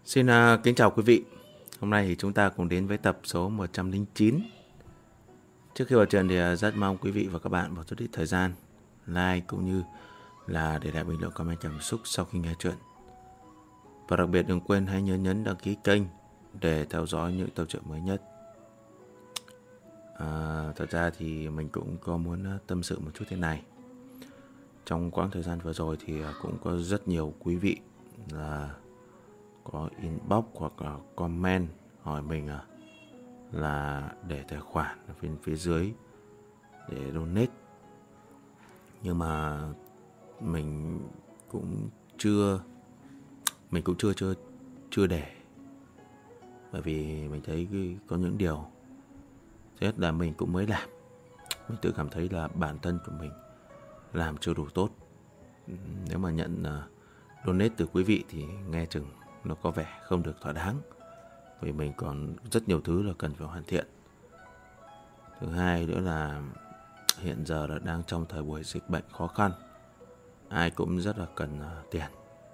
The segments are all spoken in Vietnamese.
Xin kính chào quý vị. Hôm nay thì chúng ta cùng đến với tập số 109. Trước khi vào trận thì rất mong quý vị và các bạn bỏ chút ít thời gian like cũng như là để lại bình luận comment cảm xúc sau khi nghe chuyện. Và đặc biệt đừng quên hãy nhấn đăng ký kênh để theo dõi những tập truyện mới nhất. Thật ra thì mình cũng có muốn tâm sự một chút thế này. Trong quãng thời gian vừa rồi thì cũng có rất nhiều quý vị là có inbox hoặc là comment hỏi mình là để tài khoản ở phía dưới để donate. Nhưng mà mình cũng chưa để, bởi vì mình thấy có những điều thứ nhất là mình cũng mới làm, mình tự cảm thấy là bản thân của mình làm chưa đủ tốt. Nếu mà nhận donate từ quý vị thì nghe chừng nó có vẻ không được thỏa đáng, vì mình còn rất nhiều thứ là cần phải hoàn thiện. Thứ hai nữa là hiện giờ là đang trong thời buổi dịch bệnh khó khăn, ai cũng rất là cần tiền.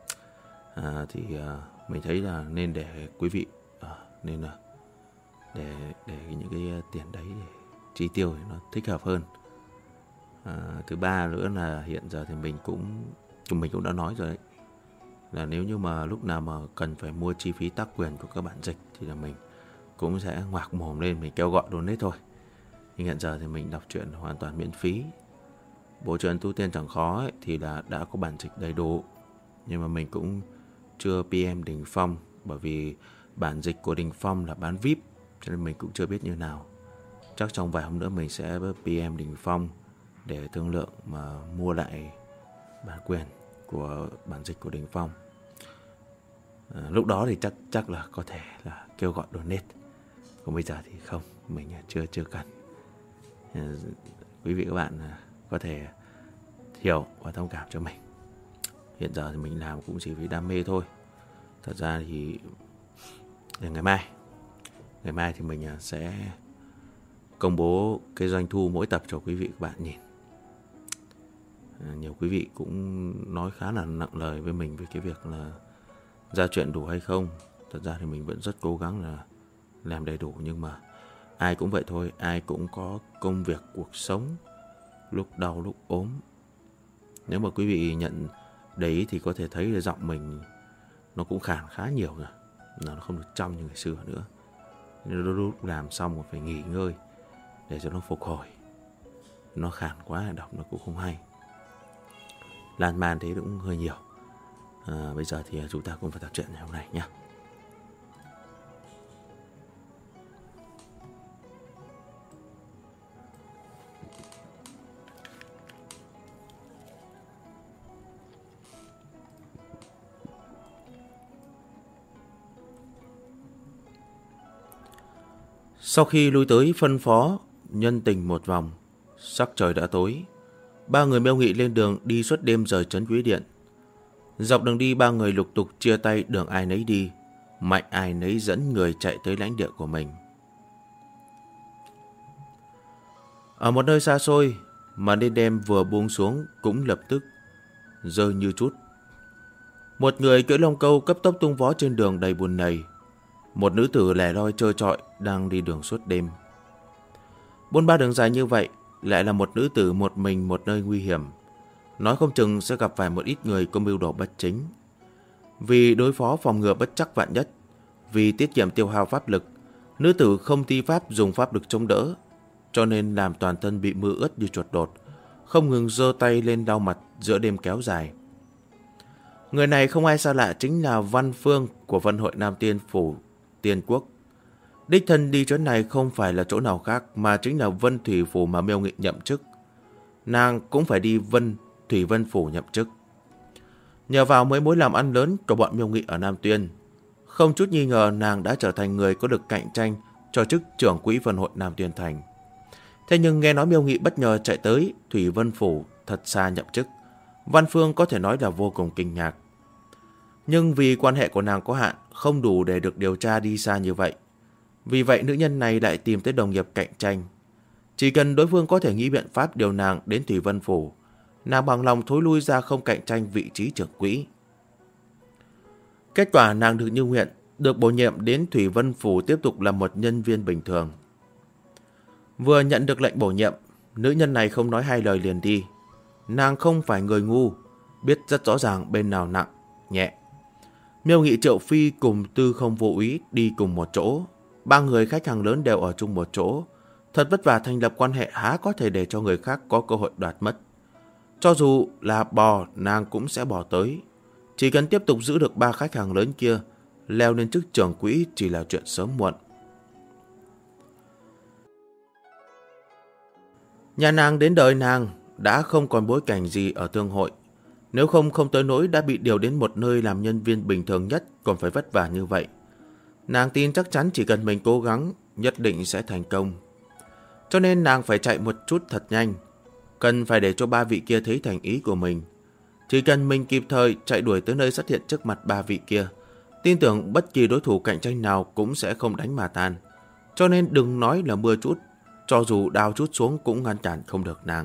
Mình thấy là nên để quý vị nên là để những cái tiền đấy để chi tiêu thì nó thích hợp hơn. Thứ ba nữa là hiện giờ thì mình cũng đã nói rồi đấy, là nếu như mà lúc nào mà cần phải mua chi phí tác quyền của các bạn dịch thì là mình cũng sẽ ngoạc mồm lên, mình kêu gọi donate thôi. Nhưng hiện giờ thì mình đọc truyện hoàn toàn miễn phí. Bộ truyện Tu Tiên Chẳng Khó ấy, thì là đã có bản dịch đầy đủ, nhưng mà mình cũng chưa PM Đình Phong, bởi vì bản dịch của Đình Phong là bán VIP, cho nên mình cũng chưa biết như nào. Chắc trong vài hôm nữa mình sẽ PM Đình Phong để thương lượng mà mua lại bản quyền của bản dịch của Đình Phong. Lúc đó thì chắc là có thể là kêu gọi donate. Còn bây giờ thì không, mình chưa cần. Quý vị các bạn có thể hiểu và thông cảm cho mình. Hiện giờ thì mình làm cũng chỉ vì đam mê thôi. Thật ra thì ngày mai thì mình sẽ công bố cái doanh thu mỗi tập cho quý vị các bạn nhìn. Nhiều quý vị cũng nói khá là nặng lời với mình về cái việc là ra chuyện đủ hay không. Thật ra thì mình vẫn rất cố gắng là làm đầy đủ, nhưng mà ai cũng vậy thôi, ai cũng có công việc cuộc sống, lúc đau lúc ốm. Nếu mà quý vị nhận để ý thì có thể thấy là giọng mình nó cũng khàn khá nhiều rồi, nó không được trong như ngày xưa nữa. Nên lúc làm xong rồi phải nghỉ ngơi để cho nó phục hồi. Nó khàn quá đọc nó cũng không hay, lan man thế cũng hơi nhiều. Bây giờ thì chúng ta cùng phải tập truyện ngày hôm nay nhé. Sau khi lui tới phân phó nhân tình một vòng, sắc trời đã tối. Ba người Miêu Nghị lên đường đi suốt đêm rời trấn Quý Điện. Dọc đường đi, ba người lục tục chia tay, đường ai nấy đi, mạnh ai nấy dẫn người chạy tới lãnh địa của mình. Ở một nơi xa xôi, màn đêm đêm vừa buông xuống cũng lập tức rơi như trút. Một người cưỡi lông câu cấp tốc tung vó trên đường đầy buồn nầy. Một nữ tử lẻ loi trơ trọi đang đi đường suốt đêm. Bốn ba đường dài như vậy, lại là một nữ tử một mình một nơi nguy hiểm, nói không chừng sẽ gặp phải một ít người có mưu đồ bất chính. Vì đối phó phòng ngừa bất trắc vạn nhất, vì tiết kiệm tiêu hao pháp lực, nữ tử không thi pháp dùng pháp lực chống đỡ, cho nên làm toàn thân bị mưa ướt như chuột đột, không ngừng giơ tay lên lau mặt giữa đêm kéo dài. Người này không ai xa lạ, chính là Văn Phương của Vân Hội Nam Tiên Phủ Tiên Quốc. Đích thân đi chỗ này không phải là chỗ nào khác mà chính là Vân Thủy Phủ mà Miêu Nghị nhậm chức. Nàng cũng phải đi Thủy Vân Phủ nhậm chức. Nhờ vào mấy mối làm ăn lớn của bọn Miêu Nghị ở Nam Tuyên, không chút nghi ngờ nàng đã trở thành người có được cạnh tranh cho chức trưởng quỹ Vân Hội Nam Tuyên Thành. Thế nhưng nghe nói Miêu Nghị bất ngờ chạy tới Thủy Vân Phủ thật xa nhậm chức, Văn Phương có thể nói là vô cùng kinh ngạc. Nhưng vì quan hệ của nàng có hạn, không đủ để được điều tra đi xa như vậy. Vì vậy nữ nhân này lại tìm tới đồng nghiệp cạnh tranh. Chỉ cần đối phương có thể nghĩ biện pháp điều nàng đến Thủy Vân Phủ, nàng bằng lòng thối lui ra không cạnh tranh vị trí trưởng quỹ. Kết quả nàng được như nguyện, được bổ nhiệm đến Thủy Vân Phủ tiếp tục là một nhân viên bình thường. Vừa nhận được lệnh bổ nhiệm, nữ nhân này không nói hai lời liền đi. Nàng không phải người ngu, biết rất rõ ràng bên nào nặng, nhẹ. Miêu Nghị, Triệu Phi cùng Tư Không Vô Úy đi cùng một chỗ. Ba người khách hàng lớn đều ở chung một chỗ. Thật vất vả thành lập quan hệ há có thể để cho người khác có cơ hội đoạt mất. Cho dù là bò, nàng cũng sẽ bỏ tới. Chỉ cần tiếp tục giữ được ba khách hàng lớn kia, leo lên chức trưởng quỹ chỉ là chuyện sớm muộn. Nhà nàng đến đời nàng đã không còn bối cảnh gì ở thương hội. Nếu không tới nỗi đã bị điều đến một nơi làm nhân viên bình thường nhất còn phải vất vả như vậy. Nàng tin chắc chắn chỉ cần mình cố gắng, nhất định sẽ thành công. Cho nên nàng phải chạy một chút thật nhanh. Cần phải để cho ba vị kia thấy thành ý của mình. Chỉ cần mình kịp thời chạy đuổi tới nơi xuất hiện trước mặt ba vị kia, tin tưởng bất kỳ đối thủ cạnh tranh nào cũng sẽ không đánh mà tan. Cho nên đừng nói là mưa chút, cho dù đao chút xuống cũng ngăn cản không được nàng.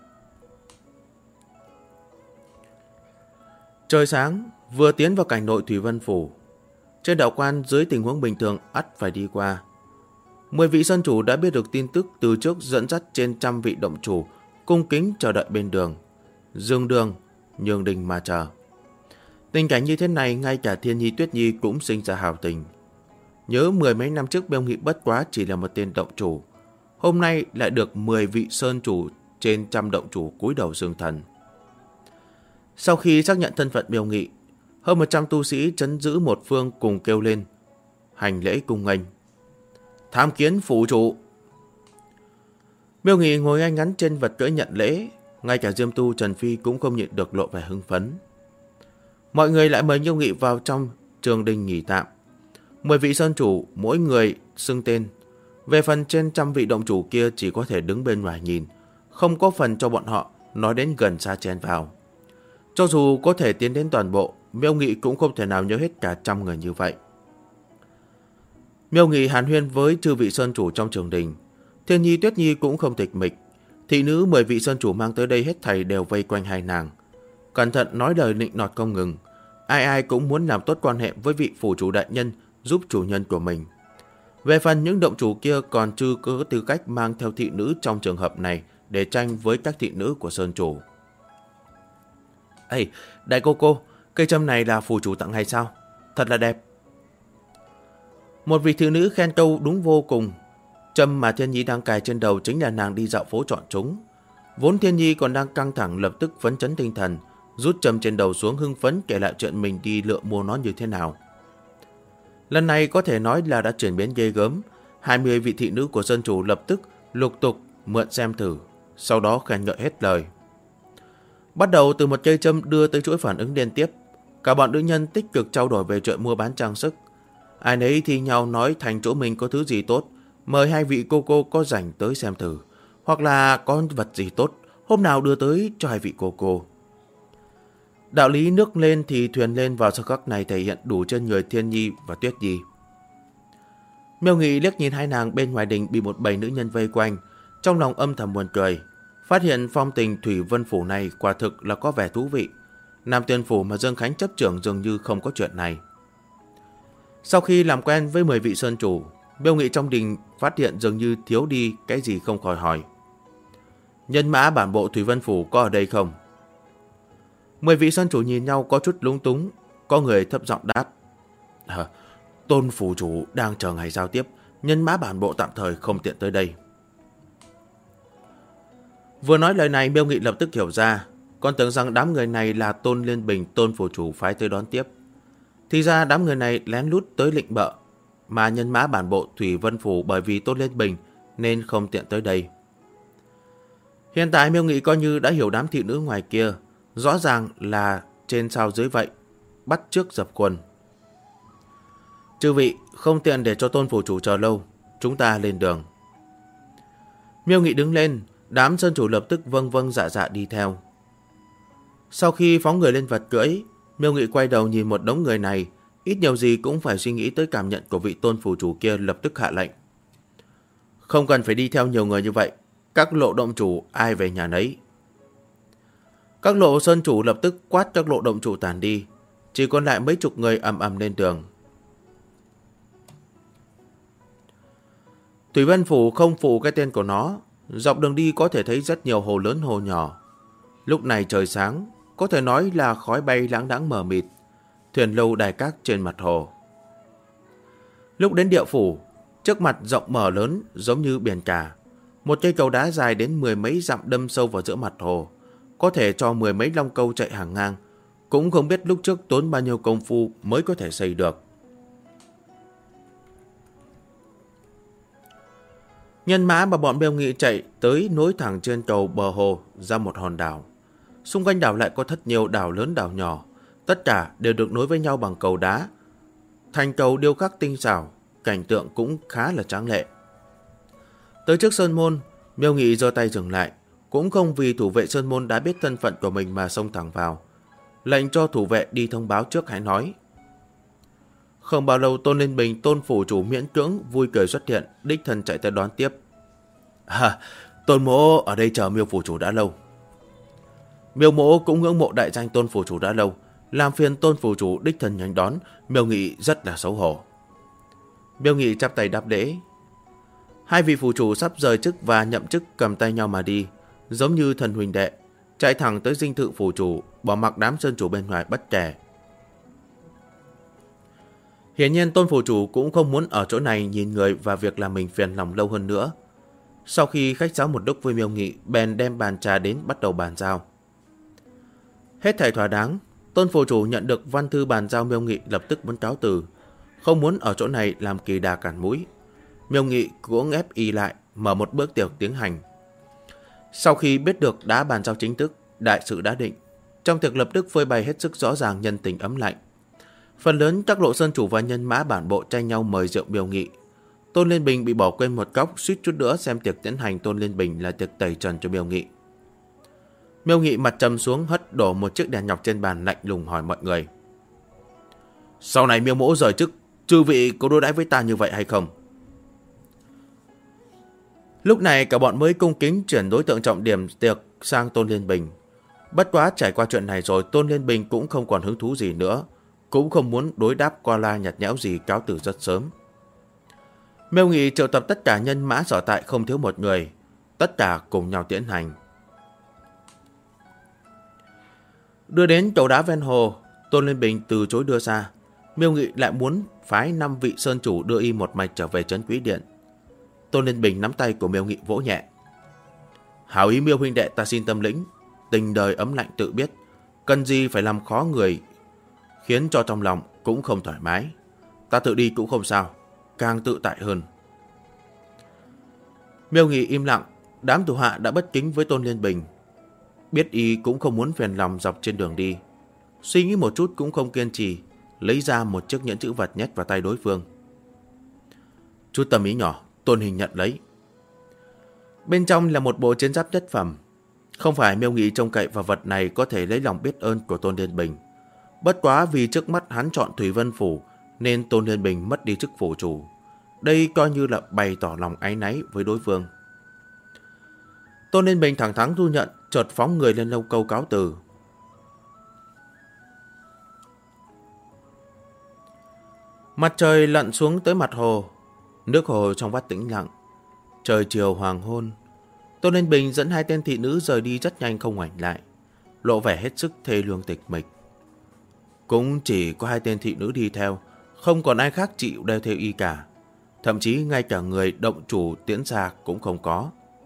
Trời sáng, vừa tiến vào cảnh nội Thủy Vân Phủ. Trên đạo quan dưới tình huống bình thường ắt phải đi qua. 10 vị sơn chủ đã biết được tin tức từ trước, dẫn dắt trên trăm vị động chủ cung kính chờ đợi bên đường. Dương đường, nhường đình mà chờ. Tình cảnh như thế này ngay cả Thiên Nhi Tuyết Nhi cũng sinh ra hào tình. Nhớ 10 mấy năm trước Miêu Nghị bất quá chỉ là một tên động chủ. Hôm nay lại được 10 vị sơn chủ trên trăm động chủ cúi đầu xưng thần. Sau khi xác nhận thân phận Miêu Nghị, hơn 100 tu sĩ trấn giữ một phương cùng kêu lên hành lễ cung nghênh. Tham kiến phủ chủ. Miêu Nghị ngồi ngay ngắn trên vật cưỡi nhận lễ, ngay cả Diêm Tu Trần Phi cũng không nhịn được lộ vẻ hưng phấn. Mọi người lại mời Miêu Nghị vào trong trường đình nghỉ tạm. 10 vị sơn chủ mỗi người xưng tên. Về phần trên trăm vị động chủ kia chỉ có thể đứng bên ngoài nhìn, không có phần cho bọn họ nói đến gần xa chen vào. Cho dù có thể tiến đến toàn bộ, Miêu Nghị cũng không thể nào nhớ hết cả trăm người như vậy. Miêu Nghị hàn huyên với chư vị sơn chủ trong trường đình. Thiên Nhi Tuyết Nhi cũng không tịch mịch. Thị nữ 10 vị sơn chủ mang tới đây hết thảy đều vây quanh hai nàng. Cẩn thận nói lời nịnh nọt không ngừng. Ai ai cũng muốn làm tốt quan hệ với vị phủ chủ đại nhân, giúp chủ nhân của mình. Về phần những động chủ kia còn chưa có tư cách mang theo thị nữ trong trường hợp này để tranh với các thị nữ của sơn chủ. Ê, đại cô, cây châm này là phủ chủ tặng hay sao? Thật là đẹp. Một vị thị nữ khen câu đúng vô cùng. Châm mà Thiên Nhi đang cài trên đầu chính là nàng đi dạo phố chọn chúng. Vốn Thiên Nhi còn đang căng thẳng lập tức phấn chấn tinh thần, rút châm trên đầu xuống hưng phấn kể lại chuyện mình đi lựa mua nó như thế nào. Lần này có thể nói là đã chuyển biến ghê gớm. 20 vị thị nữ của sơn chủ lập tức lục tục mượn xem thử, sau đó khen ngợi hết lời. Bắt đầu từ một cây châm đưa tới chuỗi phản ứng liên tiếp. Cả bọn nữ nhân tích cực trao đổi về chuyện mua bán trang sức. Ai nấy thì nhau nói thành chỗ mình có thứ gì tốt, mời hai vị cô có rảnh tới xem thử. Hoặc là có vật gì tốt, hôm nào đưa tới cho hai vị cô. Đạo lý nước lên thì thuyền lên vào sau khắc này thể hiện đủ trên người Thiên Nhi và Tuyết Nhi. Miêu Nghị liếc nhìn hai nàng bên ngoài đình bị một bầy nữ nhân vây quanh, trong lòng âm thầm buồn cười. Phát hiện phong tình Thủy Vân Phủ này quả thực là có vẻ thú vị. Nam Tiên Phủ mà Dương Khánh chấp trưởng dường như không có chuyện này. Sau khi làm quen với 10 vị sơn chủ, Miêu Nghị trong đình phát hiện dường như thiếu đi cái gì không khỏi hỏi. Nhân mã bản bộ Thủy Vân Phủ có ở đây không? 10 vị sơn chủ nhìn nhau có chút lúng túng, có người thấp giọng đáp. Tôn phủ chủ đang chờ ngày giao tiếp, nhân mã bản bộ tạm thời không tiện tới đây. Vừa nói lời này, Miêu Nghị lập tức hiểu ra, còn tưởng rằng đám người này là Tôn Liên Bình, Tôn phủ chủ phái tới đón tiếp. Thì ra đám người này lén lút tới lịnh bợ, mà nhân mã bản bộ Thủy Vân Phủ bởi vì Tôn Liên Bình nên không tiện tới đây. Hiện tại Miêu Nghị coi như đã hiểu đám thị nữ ngoài kia, rõ ràng là trên sao dưới vậy, bắt trước dập khuôn. Chư vị, không tiện để cho Tôn phủ chủ chờ lâu, chúng ta lên đường. Miêu Nghị đứng lên, đám sơn chủ lập tức vâng dạ đi theo. Sau khi phóng người lên vật cưỡi, Miêu Nghị quay đầu nhìn một đống người này, ít nhiều gì cũng phải suy nghĩ tới cảm nhận của vị Tôn phủ chủ kia, lập tức hạ lệnh. Không cần phải đi theo nhiều người như vậy, các lộ động chủ ai về nhà nấy. Các lộ sơn chủ lập tức quát các lộ động chủ tản đi, chỉ còn lại mấy chục người ầm ầm lên đường. Thủy Vân Phủ không phụ cái tên của nó, dọc đường đi có thể thấy rất nhiều hồ lớn hồ nhỏ. Lúc này trời sáng, có thể nói là khói bay lãng đãng mờ mịt, thuyền lâu đài cát trên mặt hồ. Lúc đến địa phủ, trước mặt rộng mở lớn giống như biển cả, một cây cầu đá dài đến 10 mấy dặm đâm sâu vào giữa mặt hồ, có thể cho 10 mấy long câu chạy hàng ngang, cũng không biết lúc trước tốn bao nhiêu công phu mới có thể xây được. Nhân mã mà bọn Miêu Nghị chạy tới nối thẳng trên cầu bờ hồ ra một hòn đảo. Xung quanh đảo lại có rất nhiều đảo lớn đảo nhỏ, tất cả đều được nối với nhau bằng cầu đá. Thành cầu điêu khắc tinh xảo, cảnh tượng cũng khá là tráng lệ. Tới trước sơn môn, Miêu Nghị giơ tay dừng lại, cũng không vì thủ vệ sơn môn đã biết thân phận của mình mà xông thẳng vào. Lệnh cho thủ vệ đi thông báo trước hãy nói. Không bao lâu Tôn Liên Bình, Tôn phủ chủ miễn cưỡng vui cười xuất hiện, đích thân chạy tới đón tiếp. Tôn mỗ ở đây chờ Miêu phủ chủ đã lâu. Miêu mỗ cũng ngưỡng mộ đại danh Tôn phủ chủ đã lâu, làm phiền Tôn phủ chủ đích thân nhanh đón. Miêu Nghị rất là xấu hổ. Miêu Nghị chắp tay đáp lễ. Hai vị phủ chủ sắp rời chức và nhậm chức cầm tay nhau mà đi, giống như thần huynh đệ, chạy thẳng tới dinh thự phủ chủ, bỏ mặc đám sơn chủ bên ngoài bất kể. Hiển nhiên Tôn phủ chủ cũng không muốn ở chỗ này nhìn người và việc làm mình phiền lòng lâu hơn nữa. Sau khi khách sáo một lúc với Miêu Nghị, bèn đem bàn trà đến bắt đầu bàn giao. Hết thảy thỏa đáng, Tôn phủ chủ nhận được văn thư bàn giao Miêu Nghị lập tức muốn cáo từ, không muốn ở chỗ này làm kỳ đà cản mũi. Miêu Nghị cũng ép y lại, mở một bữa tiệc tiến hành. Sau khi biết được đã bàn giao chính thức, đại sự đã định, trong tiệc lập tức phơi bày hết sức rõ ràng nhân tình ấm lạnh. Phần lớn các lộ sơn chủ và nhân mã bản bộ tranh nhau mời rượu Miêu Nghị. Tôn Liên Bình bị bỏ quên một góc, suýt chút nữa xem tiệc tiến hành Tôn Liên Bình là tiệc tẩy trần cho Miêu Nghị. Miêu Nghị mặt trầm xuống, hất đổ một chiếc đèn nhọc trên bàn, lạnh lùng hỏi mọi người. Sau này Miêu mỗ rời chức, chư vị có đối đãi với ta như vậy hay không? Lúc này cả bọn mới cung kính chuyển đối tượng trọng điểm tiệc sang Tôn Liên Bình. Bất quá trải qua chuyện này rồi, Tôn Liên Bình cũng không còn hứng thú gì nữa, cũng không muốn đối đáp qua la nhạt nhẽo gì, cáo từ rất sớm. Miêu Nghị triệu tập tất cả nhân mã sở tại không thiếu một người, tất cả cùng nhau tiến hành. Đưa đến cầu đá ven hồ, Tôn Liên Bình từ chối đưa ra. Miêu Nghị lại muốn phái 5 vị sơn chủ đưa y một mạch trở về trấn Quý Điện. Tôn Liên Bình nắm tay của Miêu Nghị vỗ nhẹ. Hảo ý Miêu huynh đệ ta xin tâm lĩnh, tình đời ấm lạnh tự biết, cần gì phải làm khó người, khiến cho trong lòng cũng không thoải mái. Ta tự đi cũng không sao, càng tự tại hơn. Miêu Nghị im lặng, đám thủ hạ đã bất kính với Tôn Liên Bình. Biết y cũng không muốn phiền lòng dọc trên đường đi. Suy nghĩ một chút cũng không kiên trì, lấy ra một chiếc nhẫn chữ vật nhét vào tay đối phương. Chút tâm ý nhỏ, Tôn Hình nhận lấy. Bên trong là một bộ chiến giáp nhất phẩm. Không phải Miêu Nghị trông cậy vào vật này có thể lấy lòng biết ơn của Tôn Liên Bình. Bất quá vì trước mắt hắn chọn Thủy Vân Phủ nên Tôn Liên Bình mất đi chức phủ chủ. Đây coi như là bày tỏ lòng áy náy với đối phương. Tôn Liên Bình thẳng thắn thu nhận, chợt phóng người lên lâu câu cáo từ. Mặt trời lặn xuống tới mặt hồ, nước hồ trong vắt tĩnh lặng. Trời chiều hoàng hôn, Tôn Liên Bình dẫn 2 tên thị nữ rời đi rất nhanh không ngoảnh lại, lộ vẻ hết sức thê lương tịch mịch. Cũng chỉ có 2 tên thị nữ đi theo, không còn ai khác chịu đeo theo y cả. Thậm chí ngay cả người động chủ tiễn ra cũng không có.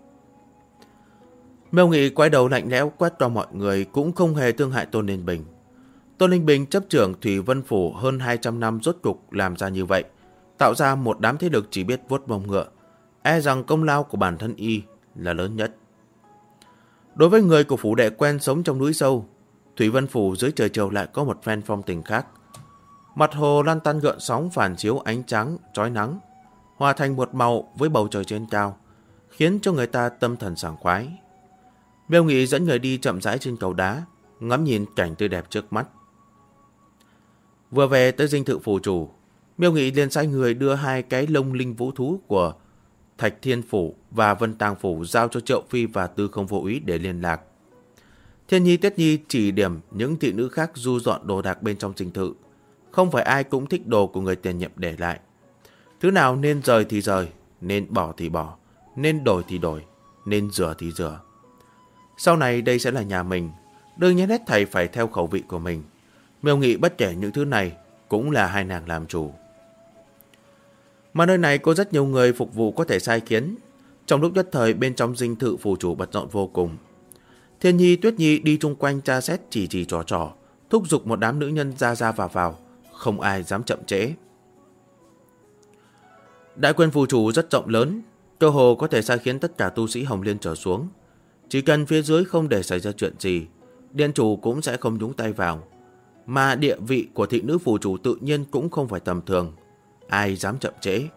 Miêu Nghị quay đầu lạnh lẽo quét cho mọi người, cũng không hề thương hại Tôn Liên Bình. Tôn Liên Bình chấp trưởng Thủy Vân Phủ hơn 200 năm rốt cục làm ra như vậy, tạo ra một đám thế lực chỉ biết vuốt mông ngựa, e rằng công lao của bản thân y là lớn nhất. Đối với người của phủ đệ quen sống trong núi sâu, Thủy Vân Phủ dưới trời chiều lại có một phen phong tình khác. Mặt hồ lăn tăn gợn sóng phản chiếu ánh trắng chói nắng, hòa thành một màu với bầu trời trên cao, khiến cho người ta tâm thần sảng khoái. Miêu Nghị dẫn người đi chậm rãi trên cầu đá, ngắm nhìn cảnh tươi đẹp trước mắt. Vừa về tới dinh thự phủ chủ, Miêu Nghị liền sai người đưa 2 cái lông linh vũ thú của Thạch Thiên Phủ và Vân Tàng Phủ giao cho Triệu Phi và Tư Không Vô Úy để liên lạc. Thiên Nhi Tiết Nhi chỉ điểm những thị nữ khác du dọn đồ đạc bên trong dinh thự. Không phải ai cũng thích đồ của người tiền nhiệm để lại. Thứ nào nên rời thì rời, nên bỏ thì bỏ, nên đổi thì đổi, nên rửa thì rửa. Sau này đây sẽ là nhà mình, đương nhiên hết thầy phải theo khẩu vị của mình. Miêu Nghị bất kể những thứ này cũng là hai nàng làm chủ. Mà nơi này có rất nhiều người phục vụ có thể sai khiến. Trong lúc nhất thời bên trong dinh thự phủ chủ bận rộn vô cùng. Thiên Nhi, Tuyết Nhi đi chung quanh tra xét chỉ trò trò, thúc giục một đám nữ nhân ra vào, không ai dám chậm trễ. Đại quyền phủ chủ rất rộng lớn, cơ hồ có thể sai khiến tất cả tu sĩ Hồng Liên trở xuống. Chỉ cần phía dưới không để xảy ra chuyện gì, điện chủ cũng sẽ không nhúng tay vào. Mà địa vị của thị nữ phủ chủ tự nhiên cũng không phải tầm thường, ai dám chậm trễ.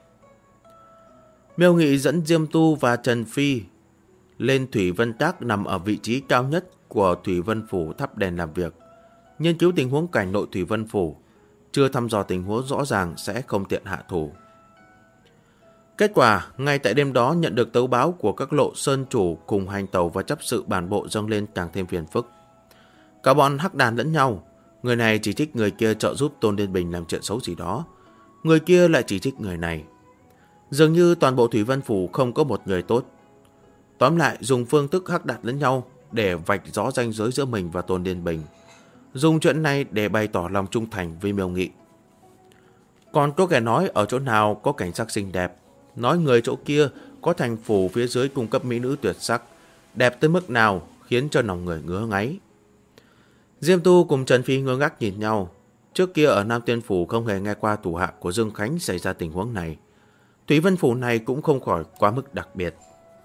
Miêu Nghị dẫn Diêm Tu và Trần Phi lên Thủy Vân Trác nằm ở vị trí cao nhất của Thủy Vân Phủ thắp đèn làm việc, nghiên cứu tình huống cảnh nội Thủy Vân Phủ, chưa thăm dò tình huống rõ ràng sẽ không tiện hạ thủ. Kết quả, ngay tại đêm đó nhận được tấu báo của các lộ sơn chủ cùng hành tẩu và chấp sự bản bộ dâng lên càng thêm phiền phức. Cả bọn hắc đàn lẫn nhau, người này chỉ trích người kia trợ giúp Tôn Liên Bình làm chuyện xấu gì đó, người kia lại chỉ trích người này. Dường như toàn bộ Thủy Vân Phủ không có một người tốt. Tóm lại dùng phương thức hắc đặt lẫn nhau để vạch rõ ranh giới giữa mình và Tôn Liên Bình, dùng chuyện này để bày tỏ lòng trung thành với Miêu Nghị. Còn có kẻ nói ở chỗ nào có cảnh sắc xinh đẹp, nói người chỗ kia có thành phủ phía dưới cung cấp mỹ nữ tuyệt sắc, đẹp tới mức nào khiến cho lòng người ngứa ngáy. Diêm Tu cùng Trần Phi ngơ ngác nhìn nhau. Trước kia ở Nam Tiên Phủ không hề nghe qua thủ hạ của Dương Khánh xảy ra tình huống này. Thủy Vân Phủ này cũng không khỏi quá mức đặc biệt.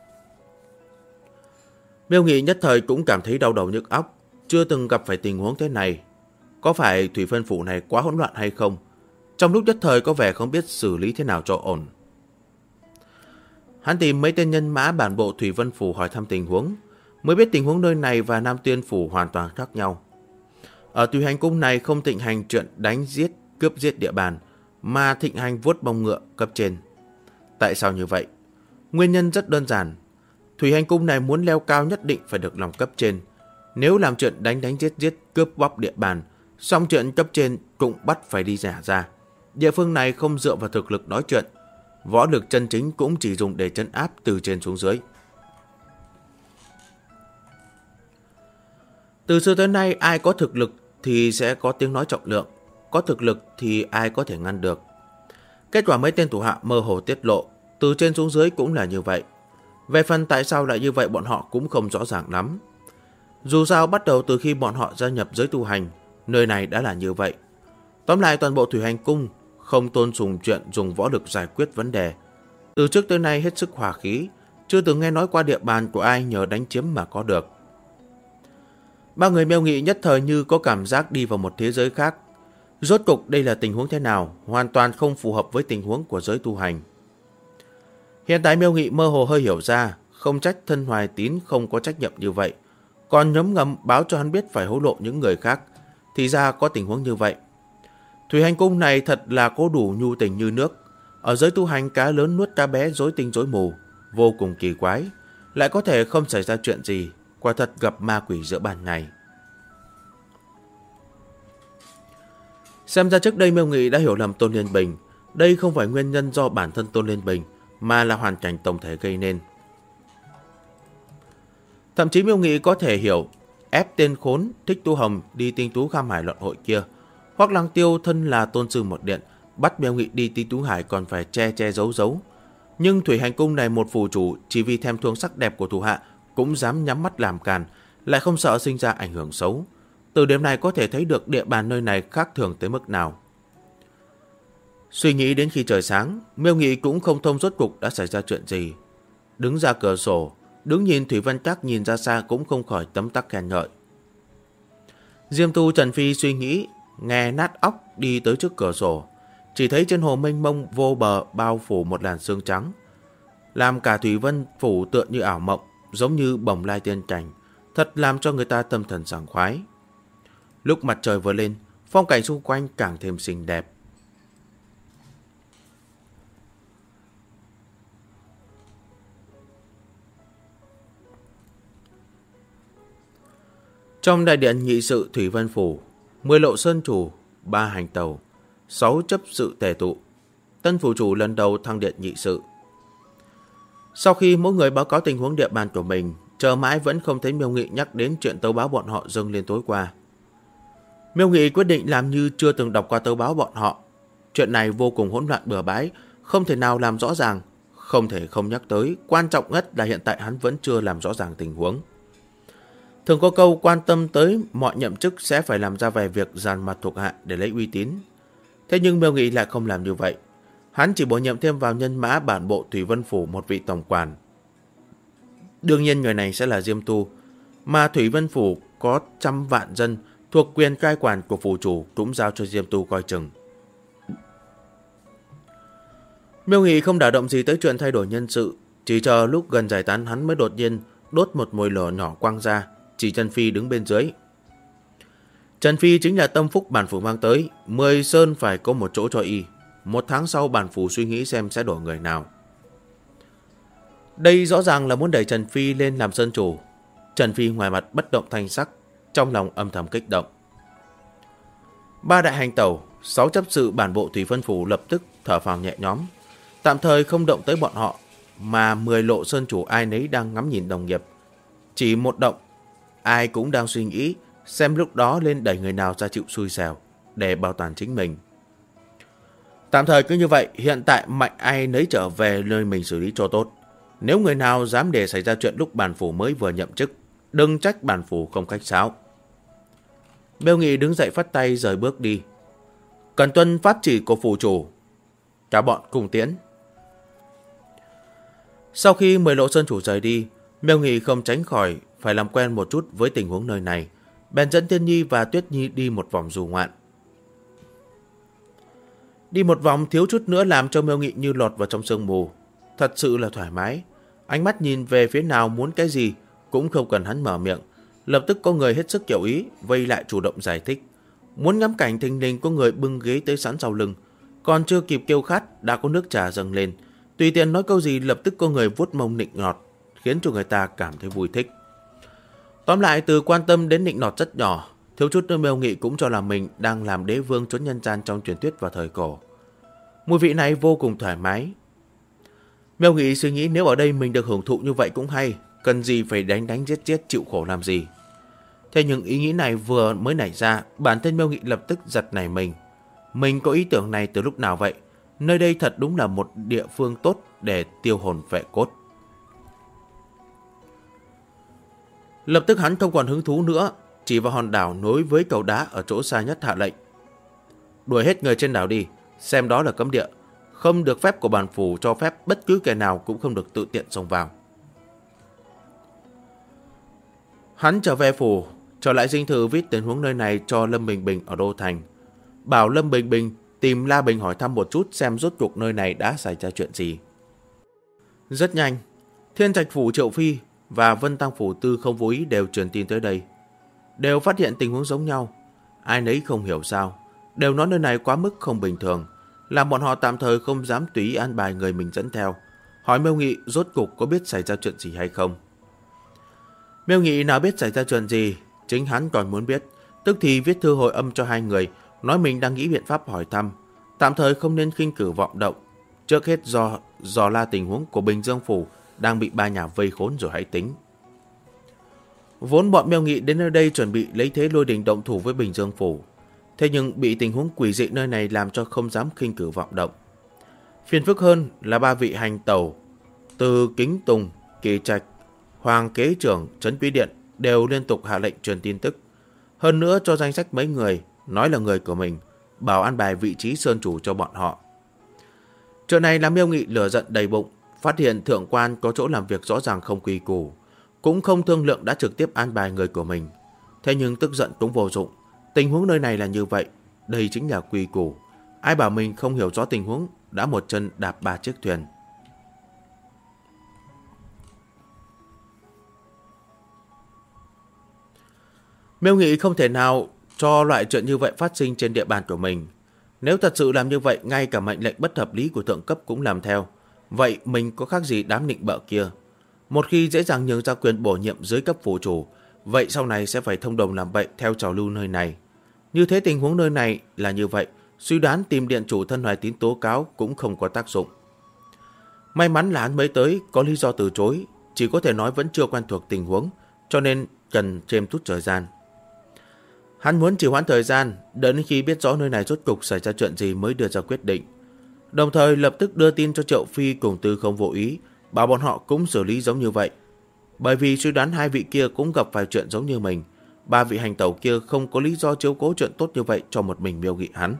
Miêu Nghị nhất thời cũng cảm thấy đau đầu nhức óc, chưa từng gặp phải tình huống thế này. Có phải Thủy Vân Phủ này quá hỗn loạn hay không? Trong lúc nhất thời có vẻ không biết xử lý thế nào cho ổn. Hắn tìm mấy tên nhân mã bản bộ Thủy Vân Phủ hỏi thăm tình huống, mới biết tình huống nơi này và Nam Tiên Phủ hoàn toàn khác nhau. Ở Thủy Hành Cung này không thịnh hành chuyện đánh giết, cướp giết địa bàn, mà thịnh hành vuốt bông ngựa cấp trên. Tại sao như vậy? Nguyên nhân rất đơn giản. Thủy Hành Cung này muốn leo cao nhất định phải được lòng cấp trên. Nếu làm chuyện đánh giết, cướp bóc địa bàn, xong chuyện cấp trên cũng bắt phải đi giả ra. Địa phương này không dựa vào thực lực nói chuyện, võ lực chân chính cũng chỉ dùng để trấn áp từ trên xuống dưới. Từ xưa tới nay ai có thực lực thì sẽ có tiếng nói trọng lượng, có thực lực thì ai có thể ngăn được. Kết quả mấy tên thủ hạ mơ hồ tiết lộ, từ trên xuống dưới cũng là như vậy. Về phần tại sao lại như vậy bọn họ cũng không rõ ràng lắm. Dù sao bắt đầu từ khi bọn họ gia nhập giới tu hành, nơi này đã là như vậy. Tóm lại toàn bộ Thủy Hành Cung không tôn sùng chuyện dùng võ lực giải quyết vấn đề. Từ trước tới nay hết sức hòa khí, chưa từng nghe nói qua địa bàn của ai nhờ đánh chiếm mà có được. Ba người Miêu Nghị nhất thời như có cảm giác đi vào một thế giới khác. Rốt cục đây là tình huống thế nào, hoàn toàn không phù hợp với tình huống của giới tu hành. Hiện tại Miêu Nghị mơ hồ hơi hiểu ra, không trách Thân Hoài Tín không có trách nhiệm như vậy, còn ngấm ngầm báo cho hắn biết phải hối lộ những người khác, thì ra có tình huống như vậy. Thủy Hành Cung này thật là có đủ nhu tình như nước. Ở giới tu hành cá lớn nuốt cá bé rối tinh rối mù, vô cùng kỳ quái, lại có thể không xảy ra chuyện gì, quả thật gặp ma quỷ giữa ban ngày. Xem ra trước đây Miêu Nghị đã hiểu lầm Tôn Liên Bình, đây không phải nguyên nhân do bản thân Tôn Liên Bình, mà là hoàn cảnh tổng thể gây nên. Thậm chí Miêu Nghị có thể hiểu ép tên khốn Thích Tu Hồng đi tinh tú Kham Hải luận hội kia, hoặc Lăng Tiêu thân là tôn sư một điện, bắt Miêu Nghị đi tinh tú hải còn phải che giấu. Nhưng Thủy Hành Cung này một phủ chủ chỉ vì thèm thuồng sắc đẹp của thủ hạ cũng dám nhắm mắt làm càn, lại không sợ sinh ra ảnh hưởng xấu. Từ điểm này có thể thấy được địa bàn nơi này khác thường tới mức nào. Suy nghĩ đến khi trời sáng, Miêu Nghị cũng không thông rốt cục đã xảy ra chuyện gì. Đứng ra cửa sổ, đứng nhìn Thủy Vân Trác nhìn ra xa cũng không khỏi tấm tắc khen ngợi. Diêm Tu Trần Phi suy nghĩ, nghe nát óc đi tới trước cửa sổ, chỉ thấy trên hồ mênh mông vô bờ bao phủ một làn sương trắng, làm cả Thủy Vân Phủ tựa như ảo mộng, giống như bồng lai tiên cảnh, thật làm cho người ta tâm thần sảng khoái. Lúc mặt trời vừa lên, phong cảnh xung quanh càng thêm xinh đẹp. Trong đại điện nghị sự Thủy Vân Phủ, 10 lộ sơn chủ, 3 hành tàu, 6 chấp sự tề tụ. Tân phủ chủ lần đầu thăng điện nghị sự. Sau khi mỗi người báo cáo tình huống địa bàn của mình, chờ mãi vẫn không thấy Miêu Nghị nhắc đến chuyện tấu báo bọn họ dâng lên tối qua. Miêu Nghị quyết định làm như chưa từng đọc qua tấu báo bọn họ. Chuyện này vô cùng hỗn loạn bừa bãi, không thể nào làm rõ ràng, không thể không nhắc tới. Quan trọng nhất là hiện tại hắn vẫn chưa làm rõ ràng tình huống. Thường có câu quan tâm tới mọi nhậm chức sẽ phải làm ra vài việc dàn mặt thuộc hạ để lấy uy tín. Thế nhưng Miêu Nghị lại không làm như vậy. Hắn chỉ bổ nhiệm thêm vào nhân mã bản bộ Thủy Vân Phủ một vị tổng quản. Đương nhiên người này sẽ là Diêm Tu, mà Thủy Vân Phủ có 100 vạn dân thuộc quyền cai quản của phủ chủ cũng giao cho Diêm Tu coi chừng. Miêu Nghị không đả động gì tới chuyện thay đổi nhân sự, chỉ chờ lúc gần giải tán hắn mới đột nhiên đốt một mồi lửa nhỏ quăng ra, chỉ Trần Phi đứng bên dưới. Trần Phi chính là tâm phúc bản phủ mang tới, 10 sơn phải có một chỗ cho y. 1 tháng sau bản phủ suy nghĩ xem sẽ đổi người nào. Đây rõ ràng là muốn đẩy Trần Phi lên làm sơn chủ. Trần Phi ngoài mặt bất động thanh sắc, trong lòng âm thầm kích động. 3 đại hành tẩu, 6 chấp sự bản bộ Thủy Vân Phủ lập tức thở phào nhẹ nhõm, tạm thời không động tới bọn họ, mà 10 lộ sơn chủ ai nấy đang ngắm nhìn đồng nghiệp. Chỉ một động, ai cũng đang suy nghĩ xem lúc đó lên đẩy người nào ra chịu xui xẻo để bảo toàn chính mình. Tạm thời cứ như vậy, hiện tại mạnh ai nấy trở về nơi mình xử lý cho tốt. Nếu người nào dám để xảy ra chuyện lúc bản phủ mới vừa nhậm chức, đừng trách bản phủ không khách sáo. Miêu Nghị đứng dậy phất tay rời bước đi. Cần tuân pháp chỉ của phủ chủ. Cả bọn cùng tiến. Sau khi 10 lộ sơn chủ rời đi, Miêu Nghị không tránh khỏi phải làm quen một chút với tình huống nơi này, bèn dẫn Tiên Nhi và Tuyết Nhi đi một vòng du ngoạn. Đi một vòng thiếu chút nữa làm cho Miêu Nghị như lọt vào trong sương mù. Thật sự là thoải mái. Ánh mắt nhìn về phía nào muốn cái gì cũng không cần hắn mở miệng. Lập tức có người hết sức hiểu ý, vây lại chủ động giải thích. Muốn ngắm cảnh thình lình có người bưng ghế tới sẵn sau lưng. Còn chưa kịp kêu khát đã có nước trà dâng lên. Tùy tiện nói câu gì lập tức có người vuốt mông nịnh nọt, khiến cho người ta cảm thấy vui thích. Tóm lại từ quan tâm đến nịnh nọt rất nhỏ. Thiếu chút nữa Miêu Nghị cũng cho là mình đang làm đế vương trốn nhân gian trong truyền thuyết vào thời cổ. Mùi vị này vô cùng thoải mái. Miêu Nghị suy nghĩ nếu ở đây mình được hưởng thụ như vậy cũng hay, cần gì phải đánh đánh giết giết chịu khổ làm gì. Thế nhưng ý nghĩ này vừa mới nảy ra, bản thân Miêu Nghị lập tức giật nảy mình. Mình có ý tưởng này từ lúc nào vậy? Nơi đây thật đúng là một địa phương tốt để tiêu hồn vệ cốt. Lập tức hắn không còn hứng thú nữa, chỉ vào hòn đảo nối với cầu đá ở chỗ xa nhất hạ lệnh. Đuổi hết người trên đảo đi, xem đó là cấm địa. Không được phép của bản phủ cho phép bất cứ kẻ nào cũng không được tự tiện xông vào. Hắn trở về phủ, trở lại dinh thự viết tình huống nơi này cho Lâm Bình Bình ở Đô Thành. Bảo Lâm Bình Bình tìm La Bình hỏi thăm một chút xem rốt cuộc nơi này đã xảy ra chuyện gì. Rất nhanh, Thiên Trạch Phủ Triệu Phi và Vân Tăng Phủ Tư Không Vô Ý đều truyền tin tới đây. Đều phát hiện tình huống giống nhau. Ai nấy không hiểu sao, đều nói nơi này quá mức không bình thường, làm bọn họ tạm thời không dám tùy ý an bài người mình dẫn theo. Hỏi Miêu Nghị rốt cuộc có biết xảy ra chuyện gì hay không. Miêu Nghị nào biết xảy ra chuyện gì, chính hắn còn muốn biết, tức thì viết thư hồi âm cho hai người, nói mình đang nghĩ biện pháp hỏi thăm, tạm thời không nên khinh cử vọng động. Trước hết dò la tình huống của Bình Dương Phủ đang bị 3 nhà vây khốn rồi hãy tính. Vốn bọn Miêu Nghị đến nơi đây chuẩn bị lấy thế lôi đình động thủ với Bình Dương Phủ, thế nhưng bị tình huống quỷ dị nơi này làm cho không dám khinh cử vọng động. Phiền phức hơn là 3 vị hành tẩu từ Kính Tùng, Kỳ Trạch, Hoàng Kế Trưởng, Trấn Quý Điện đều liên tục hạ lệnh truyền tin tức. Hơn nữa cho danh sách mấy người, nói là người của mình, bảo an bài vị trí sơn chủ cho bọn họ. Chuyện này làm Miêu Nghị lửa giận đầy bụng, phát hiện thượng quan có chỗ làm việc rõ ràng không quy củ, cũng không thương lượng đã trực tiếp an bài người của mình. Thế nhưng tức giận cũng vô dụng, tình huống nơi này là như vậy, đây chính là quy củ. Ai bảo mình không hiểu rõ tình huống, đã một chân đạp 3 chiếc thuyền. Miêu Nghị không thể nào cho loại chuyện như vậy phát sinh trên địa bàn của mình. Nếu thật sự làm như vậy, ngay cả mệnh lệnh bất hợp lý của thượng cấp cũng làm theo. Vậy mình có khác gì đám nịnh bợ kia? Một khi dễ dàng nhường ra quyền bổ nhiệm dưới cấp phủ chủ, vậy sau này sẽ phải thông đồng làm vậy theo trào lưu nơi này. Như thế tình huống nơi này là như vậy, suy đoán tìm điện chủ thân Hoài Tín tố cáo cũng không có tác dụng. May mắn là hắn mới tới, có lý do từ chối, chỉ có thể nói vẫn chưa quen thuộc tình huống, cho nên cần thêm chút thời gian. Hắn muốn trì hoãn thời gian, đợi đến khi biết rõ nơi này rốt cục xảy ra chuyện gì mới đưa ra quyết định. Đồng thời lập tức đưa tin cho Triệu Phi cùng Tư Không Vô Ý, bảo bọn họ cũng xử lý giống như vậy. Bởi vì suy đoán hai vị kia cũng gặp phải chuyện giống như mình, ba vị hành tẩu kia không có lý do chiếu cố chuyện tốt như vậy cho một mình Miêu Nghị hắn.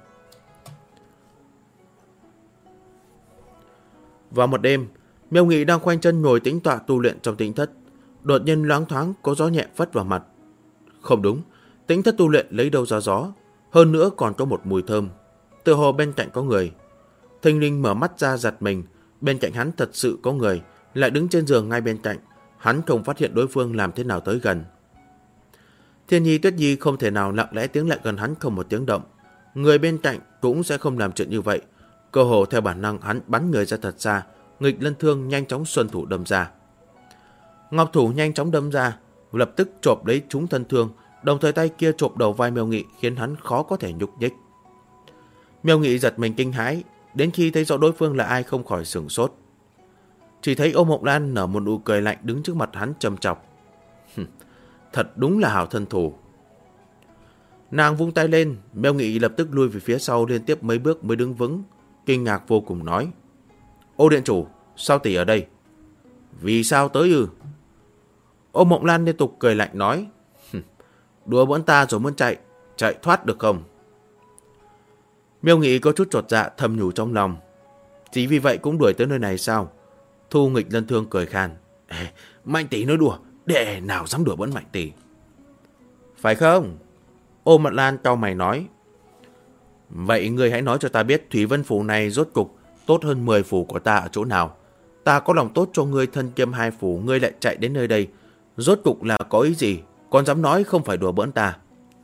Vào một đêm, Miêu Nghị đang khoanh chân ngồi tĩnh tọa tu luyện trong tĩnh thất, đột nhiên loáng thoáng có gió nhẹ phất vào mặt. Không đúng, tĩnh thất tu luyện lấy đâu ra gió, hơn nữa còn có một mùi thơm, tựa hồ bên cạnh có người. Thinh Linh mở mắt ra giật mình, bên cạnh hắn thật sự có người, lại đứng trên giường ngay bên cạnh. Hắn không phát hiện đối phương làm thế nào tới gần. Thiên Nhi Tuyết Nhi không thể nào lặng lẽ tiến lại gần hắn không một tiếng động. Người bên cạnh cũng sẽ không làm chuyện như vậy. Cơ hồ theo bản năng hắn bắn người ra thật xa, nghịch lân thương nhanh chóng xuân thủ đâm ra. Ngọc thủ nhanh chóng đâm ra, lập tức chộp lấy trúng thân thương, đồng thời tay kia chộp đầu vai Miêu Nghị khiến hắn khó có thể nhúc nhích. Miêu Nghị giật mình kinh hãi, đến khi thấy rõ đối phương là ai không khỏi sửng sốt. Chỉ thấy Ô Mộng Lan nở một nụ cười lạnh đứng trước mặt hắn châm chọc. Thật đúng là hảo thân thủ. Nàng vung tay lên, Miêu Nghị lập tức lui về phía sau liên tiếp mấy bước mới đứng vững, kinh ngạc vô cùng nói: Ô điện chủ, sao tỷ ở đây? Vì sao tới ư? Ô Mộng Lan liên tục cười lạnh nói: Đùa bỡn ta rồi muốn chạy, chạy thoát được không? Miêu Nghị có chút chột dạ thầm nhủ trong lòng. Chỉ vì vậy cũng đuổi tới nơi này sao? Thu nghịch lân thương cười khan: Mạnh tỷ nói đùa, đệ nào dám đùa bỡn Mạnh tỷ. Phải không? Ô Mộng Lan cau mày nói: Vậy ngươi hãy nói cho ta biết Thủy Vân Phủ này rốt cục tốt hơn 10 phủ của ta ở chỗ nào? Ta có lòng tốt cho ngươi thân kiêm 2 phủ, ngươi lại chạy đến nơi đây, rốt cục là có ý gì? Còn dám nói không phải đùa bỡn ta.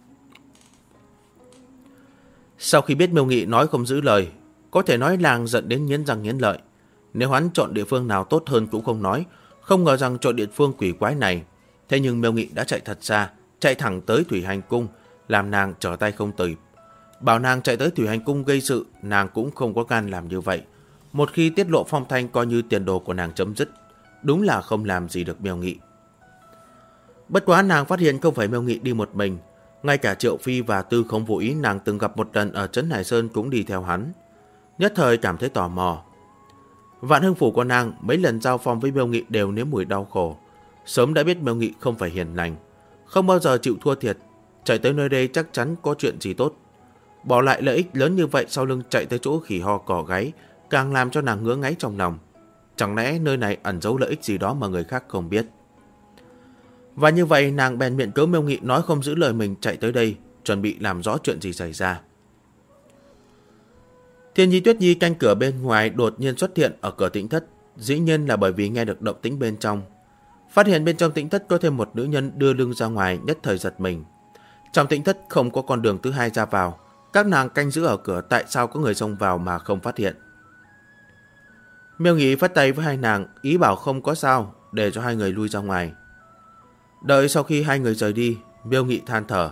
Sau khi biết Miêu Nghị nói không giữ lời, có thể nói nàng giận đến nghiến răng nghiến lợi. Nếu hắn chọn địa phương nào tốt hơn cũng không nói, không ngờ rằng chọn địa phương quỷ quái này. Thế nhưng Miêu Nghị đã chạy thật xa, chạy thẳng tới Thủy Hành Cung, làm nàng trở tay không kịp. Bảo nàng chạy tới Thủy Hành Cung gây sự, nàng cũng không có gan làm như vậy. Một khi tiết lộ phong thanh coi như tiền đồ của nàng chấm dứt, đúng là không làm gì được Miêu Nghị. Bất quá nàng phát hiện không phải Miêu Nghị đi một mình, ngay cả Triệu Phi và Tư Không Vô Ý nàng từng gặp một lần ở Trấn Hải Sơn cũng đi theo hắn. Nhất thời cảm thấy tò mò. Vạn Hưng Phủ của nàng mấy lần giao phong với Miêu Nghị đều nếm mùi đau khổ. Sớm đã biết Miêu Nghị không phải hiền lành, không bao giờ chịu thua thiệt, chạy tới nơi đây chắc chắn có chuyện gì tốt. Bỏ lại lợi ích lớn như vậy sau lưng chạy tới chỗ khỉ ho cỏ gáy, càng làm cho nàng ngứa ngáy trong lòng. Chẳng lẽ nơi này ẩn giấu lợi ích gì đó mà người khác không biết? Và như vậy nàng bèn miệng cớ Miêu Nghị nói không giữ lời mình chạy tới đây, chuẩn bị làm rõ chuyện gì xảy ra. Thiên Nhi Tuyết Nhi canh cửa bên ngoài đột nhiên xuất hiện ở cửa tĩnh thất, dĩ nhiên là bởi vì nghe được động tĩnh bên trong. Phát hiện bên trong tĩnh thất có thêm một nữ nhân đưa lưng ra ngoài, nhất thời giật mình. Trong tĩnh thất không có con đường thứ hai ra vào, các nàng canh giữ ở cửa, tại sao có người xông vào mà không phát hiện? Miêu Nghị phát tay với hai nàng, ý bảo không có sao, để cho hai người lui ra ngoài. Đợi sau khi hai người rời đi, Miêu Nghị than thở: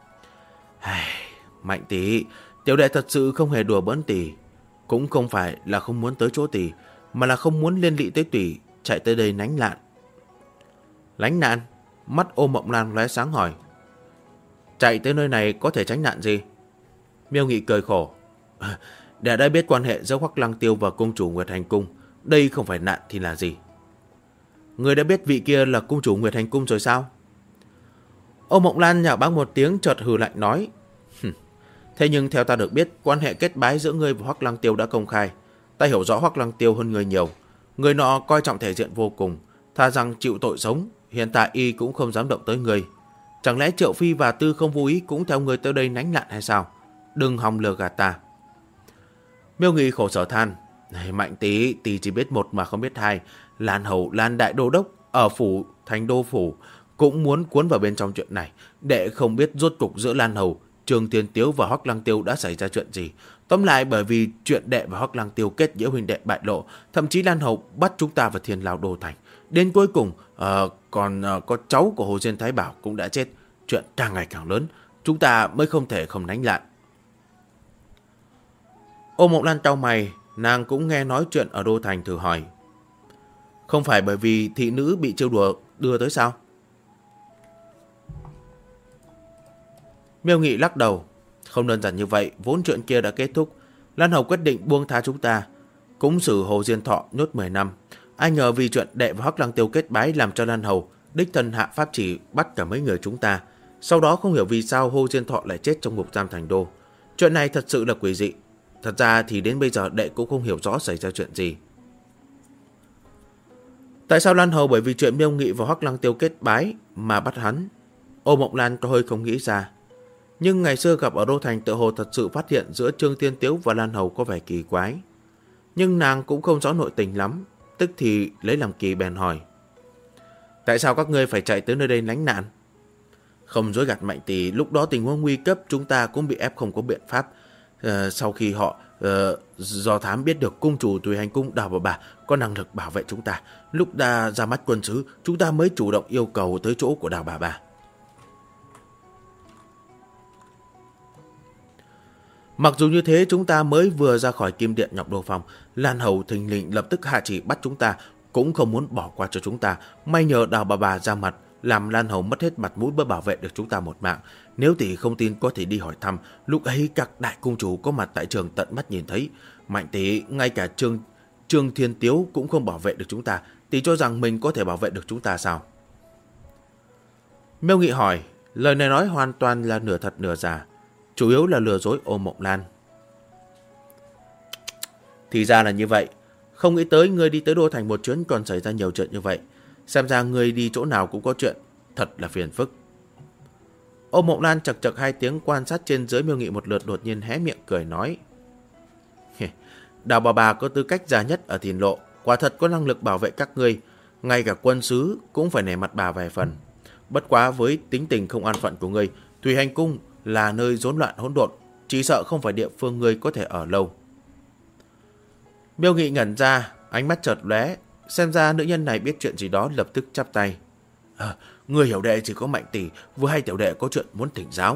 Mạnh tỷ, tiểu đệ thật sự không hề đùa bỡn tỷ, cũng không phải là không muốn tới chỗ tỷ, mà là không muốn liên lụy tới tỷ, chạy tới đây lánh nạn. Lánh nạn? Mắt Ô Mộng Lan lóe sáng hỏi: Chạy tới nơi này có thể tránh nạn gì? Miêu Nghị cười khổ: Đệ đã biết quan hệ giữa Hoắc Lăng Tiêu và cung chủ Nguyệt Hành Cung, đây không phải nạn thì là gì? Người đã biết vị kia là cung chủ Nguyệt Hành Cung rồi sao? Ô Mộng Lan nhạo báng một tiếng chợt hừ lạnh nói: Thế nhưng theo ta được biết, quan hệ kết bái giữa ngươi và Hoắc Lăng Tiêu đã công khai. Ta hiểu rõ Hoắc Lăng Tiêu hơn người nhiều, người nọ coi trọng thể diện vô cùng, tha rằng chịu tội sống, hiện tại y cũng không dám động tới người. Chẳng lẽ Triệu Phi và Tư Không Vô Ý cũng theo người tới đây nánh lạn hay sao? Đừng hòng lừa gạt ta. Miêu Nghị khổ sở than: Mạnh tỷ, tỷ chỉ biết một mà không biết hai. Lan Hầu, Lan Đại Đô Đốc ở phủ Thành Đô Phủ cũng muốn cuốn vào bên trong chuyện này. Đệ không biết rốt cục giữa Lan Hầu, Trường Thiên Tiếu và Hoắc Lăng Tiêu đã xảy ra chuyện gì. Tóm lại bởi vì chuyện đệ và Hoắc Lăng Tiêu kết nghĩa huynh đệ bại lộ, thậm chí Lan Hầu bắt chúng ta vào Thiên Lao Đô Thành. Đến cuối cùng còn có cháu của Hồ Diên Thái Bảo cũng đã chết. Chuyện càng ngày càng lớn, chúng ta mới không thể không đánh lạn. Ô Mộng Lan cau mày, nàng cũng nghe nói chuyện ở Đô Thành thử hỏi: Không phải bởi vì thị nữ bị trêu đùa đưa tới sao? Miêu Nghị lắc đầu. Không đơn giản như vậy, vốn chuyện kia đã kết thúc. Lan Hầu quyết định buông tha chúng ta, cũng xử Hồ Diên Thọ nhốt 10 năm. Ai ngờ vì chuyện đệ và Hoắc Lăng Tiêu kết bái làm cho Lan Hầu đích thân hạ pháp chỉ bắt cả mấy người chúng ta. Sau đó không hiểu vì sao Hồ Diên Thọ lại chết trong ngục giam thành đô. Chuyện này thật sự là quỷ dị. Thật ra thì đến bây giờ đệ cũng không hiểu rõ xảy ra chuyện gì. Tại sao Lan Hầu bởi vì chuyện Miêu Nghị và Hoắc Lăng Tiêu kết bái mà bắt hắn? Ô Mộng Lan có hơi không nghĩ ra. Nhưng ngày xưa gặp ở Đô Thành tự hồ thật sự phát hiện giữa Trương Tiên Tiếu và Lan Hầu có vẻ kỳ quái. Nhưng nàng cũng không rõ nội tình lắm, tức thì lấy làm kỳ bèn hỏi. Tại sao các ngươi phải chạy tới nơi đây lánh nạn? Không dối gạt Mạnh tỷ, lúc đó tình huống nguy cấp chúng ta cũng bị ép không có biện pháp. Sau khi họ do thám biết được cung chủ Tùy Hành Cung Đào Bà có năng lực bảo vệ chúng ta, lúc đã ra mắt quân sứ, chúng ta mới chủ động yêu cầu tới chỗ của Đào Bà. Mặc dù như thế, chúng ta mới vừa ra khỏi Kim Điện Ngọc Đô Phòng, Lan Hầu thình lình lập tức hạ chỉ bắt chúng ta, cũng không muốn bỏ qua cho chúng ta. May nhờ Đào Bà ra mặt, làm Lan Hầu mất hết mặt mũi mới bảo vệ được chúng ta một mạng. Nếu tỷ không tin có thể đi hỏi thăm, lúc ấy các đại cung chủ có mặt tại trường tận mắt nhìn thấy. Mạnh tỷ, ngay cả Trương Thiên Tiếu cũng không bảo vệ được chúng ta, tỷ cho rằng mình có thể bảo vệ được chúng ta sao? Miêu Nghị hỏi, lời này nói hoàn toàn là nửa thật nửa giả, chủ yếu là lừa dối Ô Mộng Lan. Thì ra là như vậy, không nghĩ tới ngươi đi tới Đô Thành một chuyến còn xảy ra nhiều chuyện như vậy. Xem ra ngươi đi chỗ nào cũng có chuyện, thật là phiền phức. Ô Mộng Lan chật chật hai tiếng quan sát trên dưới Miêu Nghị một lượt, đột nhiên hé miệng cười nói. Đào Bà có tư cách già nhất ở Tiền Lộ, quả thật có năng lực bảo vệ các ngươi, ngay cả quân sứ cũng phải nể mặt bà vài phần. Bất quá với tính tình không an phận của ngươi, Thủy Hành Cung là nơi rối loạn hỗn độn, chỉ sợ không phải địa phương ngươi có thể ở lâu. Miêu Nghị ngẩn ra, ánh mắt chợt lóe, xem ra nữ nhân này biết chuyện gì đó, lập tức chắp tay. Người hiểu đệ chỉ có Mạnh tỷ, vừa hay tiểu đệ có chuyện muốn thỉnh giáo.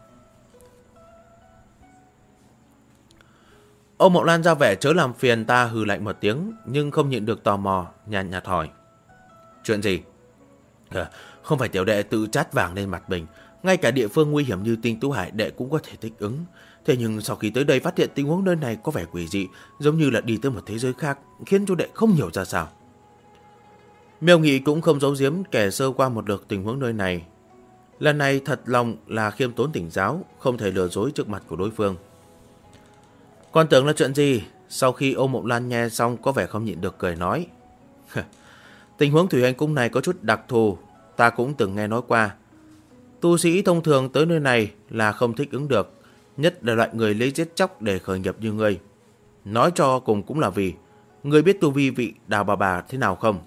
Ô Mộng Lan ra vẻ chớ làm phiền ta, hừ lạnh một tiếng, nhưng không nhịn được tò mò, nhàn nhạt hỏi. Chuyện gì? Không phải tiểu đệ tự chát vàng lên mặt mình, ngay cả địa phương nguy hiểm như Tinh Tú Hải đệ cũng có thể thích ứng. Thế nhưng sau khi tới đây phát hiện tình huống nơi này có vẻ quỷ dị, giống như là đi tới một thế giới khác, khiến cho đệ không hiểu ra sao. Miêu Nghị cũng không giấu giếm kể sơ qua một lượt tình huống nơi này. Lần này thật lòng là khiêm tốn thỉnh giáo, không thể lừa dối trước mặt của đối phương. Còn tưởng là chuyện gì? Sau khi Ô Mộng Lan nghe xong có vẻ không nhịn được cười nói. Tình huống Thủy Hành Cung này có chút đặc thù, ta cũng từng nghe nói qua. Tu sĩ thông thường tới nơi này là không thích ứng được, nhất là loại người lấy giết chóc để khởi nghiệp như ngươi. Nói cho cùng cũng là vì ngươi biết tu vi vị Đào Bà thế nào không?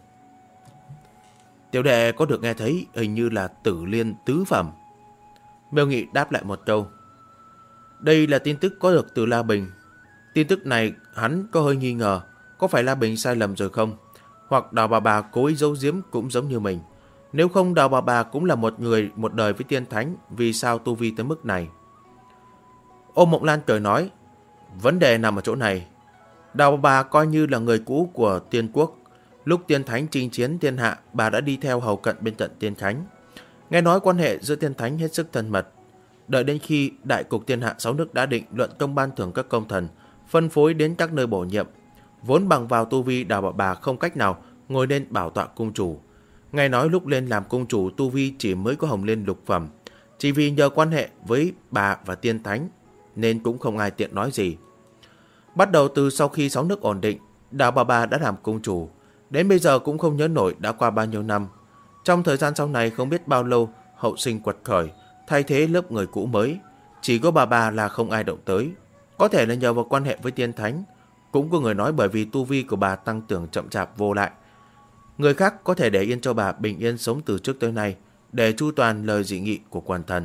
Tiểu đệ có được nghe thấy hình như là Tử Liên tứ phẩm. Miêu Nghị đáp lại một câu. Đây là tin tức có được từ La Bình. Tin tức này hắn có hơi nghi ngờ, có phải La Bình sai lầm rồi không? Hoặc Đào Bà cố ý giấu giếm cũng giống như mình. Nếu không, Đào Bà cũng là một người một đời với tiên thánh, vì sao tu vi tới mức này? Ô Mộng Lan cười nói, vấn đề nằm ở chỗ này. Đào Bà coi như là người cũ của Tiên Quốc. Lúc tiên thánh chinh chiến thiên hạ, bà đã đi theo hầu cận bên cạnh tiên thánh. Nghe nói quan hệ giữa tiên thánh hết sức thân mật. Đợi đến khi đại cục thiên hạ 6 nước đã định, luận công ban thưởng các công thần, phân phối đến các nơi bổ nhiệm, vốn bằng vào tu vi Đào Bà không cách nào ngồi lên bảo tọa cung chủ. Nghe nói lúc lên làm cung chủ tu vi chỉ mới có hồng liên lục phẩm, chỉ vì nhờ quan hệ với bà và tiên thánh nên cũng không ai tiện nói gì. Bắt đầu từ sau khi 6 nước ổn định, Đào Bà đã làm cung chủ, đến bây giờ cũng không nhớ nổi đã qua bao nhiêu năm. Trong thời gian sau này không biết bao lâu hậu sinh quật khởi, thay thế lớp người cũ mới, chỉ có bà là không ai động tới. Có thể là nhờ vào quan hệ với tiên thánh, cũng có người nói bởi vì tu vi của bà tăng trưởng chậm chạp vô lại. Người khác có thể để yên cho bà bình yên sống từ trước tới nay, để chu toàn lời dị nghị của quần thần.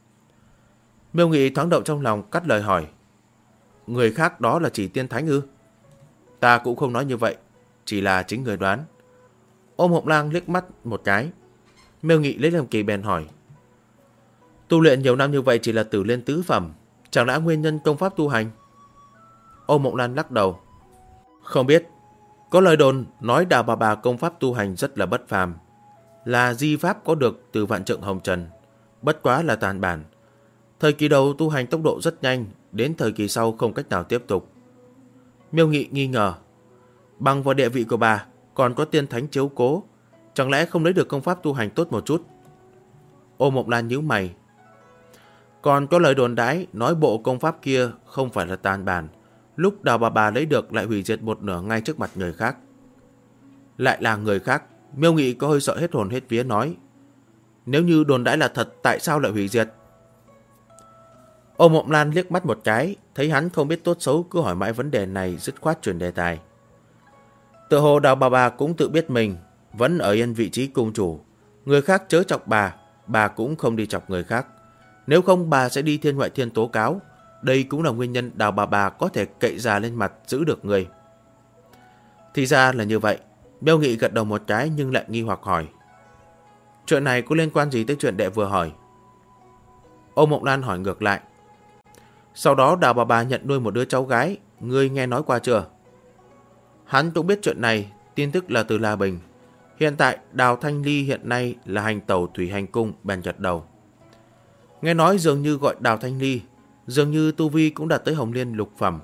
Miêu Nghị thoáng động trong lòng, cắt lời hỏi. Người khác đó là chỉ tiên thánh ư? Ta cũng không nói như vậy, chỉ là chính người đoán. Ô Mộng Lan liếc mắt một cái. Miêu Nghị lấy làm kỳ bèn hỏi. Tu luyện nhiều năm như vậy chỉ là Tử Liên tứ phẩm, chẳng lẽ nguyên nhân công pháp tu hành? Ô Mộng Lan lắc đầu. Không biết. Có lời đồn nói Đào Bà công pháp tu hành rất là bất phàm, là di pháp có được từ vạn trượng hồng trần, bất quá là tàn bản. Thời kỳ đầu tu hành tốc độ rất nhanh, đến thời kỳ sau không cách nào tiếp tục. Miêu Nghị nghi ngờ, bằng vào địa vị của bà, còn có tiên thánh chiếu cố, chẳng lẽ không lấy được công pháp tu hành tốt một chút? Ô Mộng Lan nhíu mày. Còn có lời đồn đãi nói bộ công pháp kia không phải là tàn bản, lúc Đào Bà lấy được lại hủy diệt một nửa ngay trước mặt người khác. Lại là người khác? Miêu Nghị có hơi sợ hết hồn hết vía nói. Nếu như đồn đãi là thật, tại sao lại hủy diệt? Ô Mộng Lan liếc mắt một cái, thấy hắn không biết tốt xấu cứ hỏi mãi vấn đề này, dứt khoát chuyển đề tài. Tựa hồ Đào Bà cũng tự biết mình vẫn ở yên vị trí cung chủ, người khác chớ chọc bà cũng không đi chọc người khác. Nếu không bà sẽ đi Thiên Ngoại Thiên tố cáo. Đây cũng là nguyên nhân Đào Bà có thể cậy già lên mặt giữ được người. Thì ra là như vậy. Miêu Nghị gật đầu một cái nhưng lại nghi hoặc hỏi. Chuyện này có liên quan gì tới chuyện đệ vừa hỏi? Ô Mộng Lan hỏi ngược lại. Sau đó Đào Bà nhận nuôi một đứa cháu gái, ngươi nghe nói qua chưa? Hắn cũng biết chuyện này, tin tức là từ La Bình. Hiện tại Đào Thanh Ly hiện nay là hành tẩu Thủy Hành Cung, bèn gật đầu. Nghe nói dường như gọi Đào Thanh Ly, dường như tu vi cũng đạt tới Hồng Liên lục phẩm.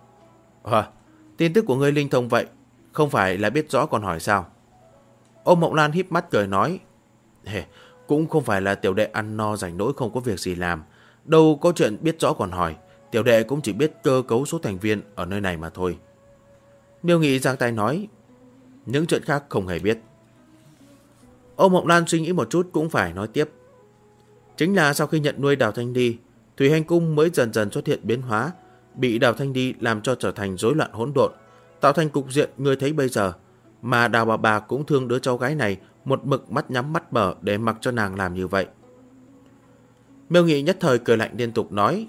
Tin tức của ngươi linh thông vậy, không phải là biết rõ còn hỏi sao? Ô Mộng Lan híp mắt cười nói. Cũng không phải là tiểu đệ ăn no rảnh rỗi không có việc gì làm, đâu có chuyện biết rõ còn hỏi. Tiểu đệ cũng chỉ biết cơ cấu số thành viên ở nơi này mà thôi. Miêu Nghị giang tay nói. Những chuyện khác không hề biết. Ô Mộng Lan suy nghĩ một chút cũng phải nói tiếp. Chính là sau khi nhận nuôi Đào Thanh Ly, Thủy Hành Cung mới dần dần xuất hiện biến hóa, bị Đào Thanh Ly làm cho trở thành rối loạn hỗn độn, tạo thành cục diện ngươi thấy bây giờ. Mà Đào Bà cũng thương đứa cháu gái này, một mực mắt nhắm mắt mở để mặc cho nàng làm như vậy. Miêu Nghị nhất thời cười lạnh liên tục nói.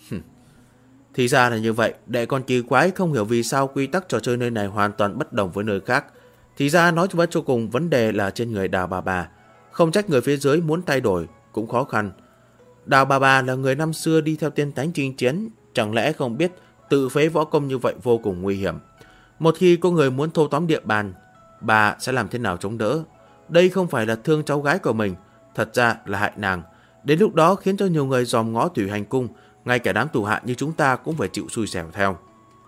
Thì ra là như vậy, đệ còn kỳ quái không hiểu vì sao quy tắc trò chơi nơi này hoàn toàn bất đồng với nơi khác. Thì ra nói cho cùng vấn đề là trên người Đào Bà, không trách người phía dưới muốn thay đổi cũng khó khăn. Đào Bà là người năm xưa đi theo tiên thánh chinh chiến, chẳng lẽ không biết tự phế võ công như vậy vô cùng nguy hiểm. Một khi có người muốn thâu tóm địa bàn, bà sẽ làm thế nào chống đỡ? Đây không phải là thương cháu gái của mình, thật ra là hại nàng. Đến lúc đó khiến cho nhiều người dòm ngó Thủy Hành Cung, ngay cả đám tù hạ như chúng ta cũng phải chịu xui xẻo theo.